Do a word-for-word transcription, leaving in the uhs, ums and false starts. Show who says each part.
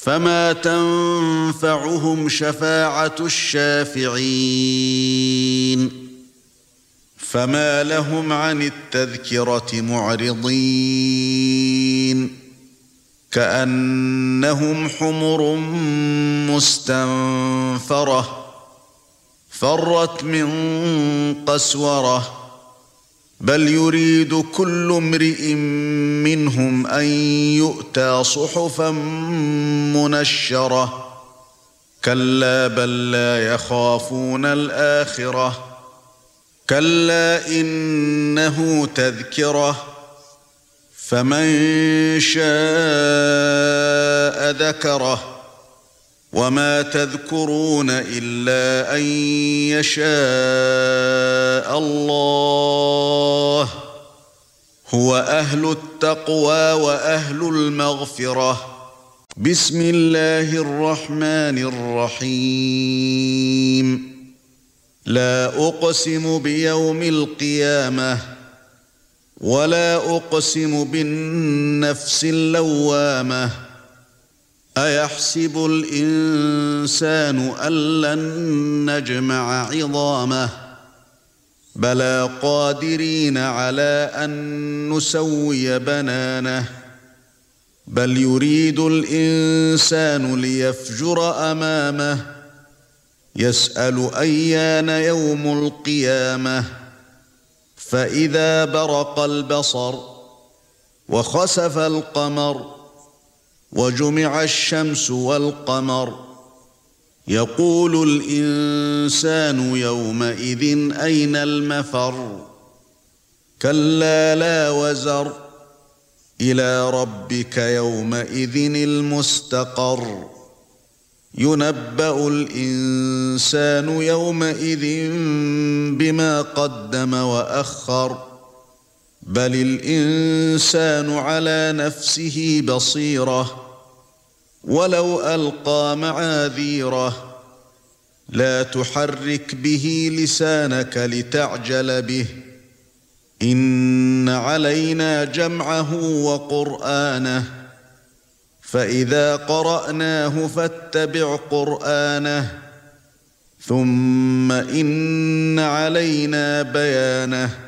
Speaker 1: فما تنفعهم شفاعة الشافعين فما لهم عن التذكرة معرضين كأنهم حمر مستنفرة فرت من قسورة بل يريد كل امرئ منهم أن يؤتى صحفا منشرة كلا بل لا يخافون الآخرة كلا إنه تذكرة فمن شاء ذكره وما تذكرون إلا أن يشاء الله هو أهل التقوى وأهل المغفرة بسم الله الرحمن الرحيم لا أقسم بيوم القيامة ولا أقسم بالنفس اللوامة أيحسب الإنسان أن لن نجمع عظامه بلى قادرين على أن نسوي بنانه بل يريد الإنسان ليفجر أمامه يسأل أيان يوم القيامة فإذا برق البصر وخسف القمر وجمع الشمس والقمر يقول الإنسان يومئذ أين المفر كلا لا وزر إلى ربك يومئذ المستقر ينبأ الإنسان يومئذ بما قدم وأخر بل الإنسان على نفسه بصيرة ولو ألقى معاذيره لا تحرك به لسانك لتعجل به إن علينا جمعه وقرآنه فإذا قرأناه فاتبع قرآنه ثم إن علينا بيانه